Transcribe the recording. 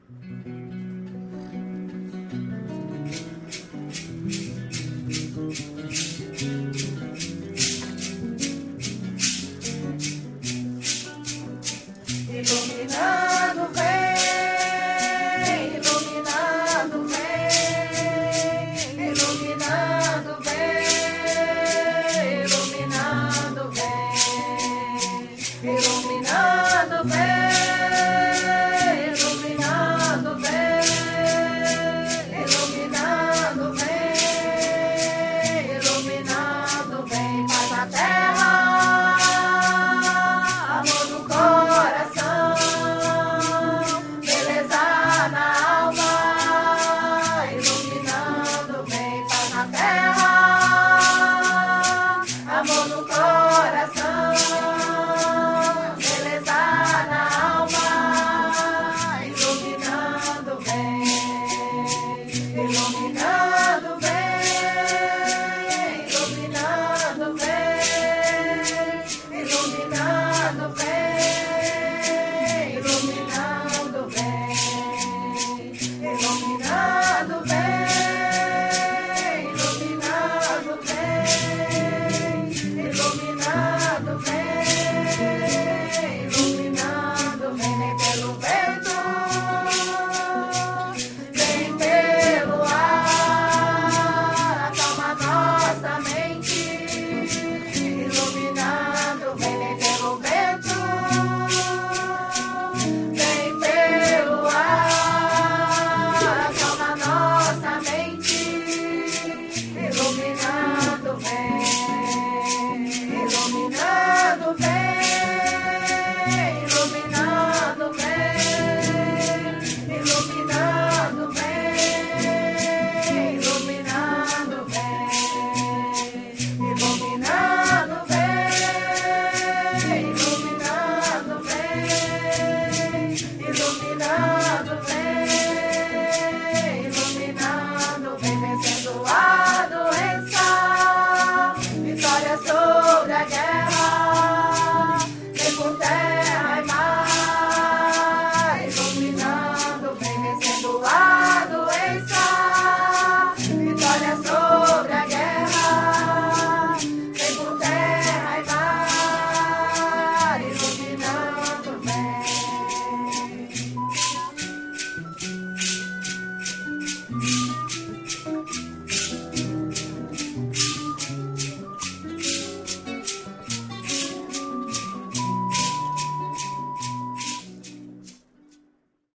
Iluminando vem, iluminando vem, iluminando vem, iluminando vem, iluminando vem, iluminando vem, iluminando vem, iluminando vem, paz na terra, amor no coração, beleza na alma, iluminando vem, paz na terra, amor no coração, beleza na alma, iluminando vem, iluminando vem, iluminando vem, iluminando vem, iluminando vem, iluminando vem, iluminando vem, iluminando vem, iluminando vem, vem pelo vento, vem pelo ar, acalma nossa mente, iluminando vem, vem pelo vento, vem pelo ar, acalma nossa mente, iluminando vem, iluminando vem, iluminando vem, iluminando vem, iluminando vem, iluminando vem, iluminando vem, iluminando vem.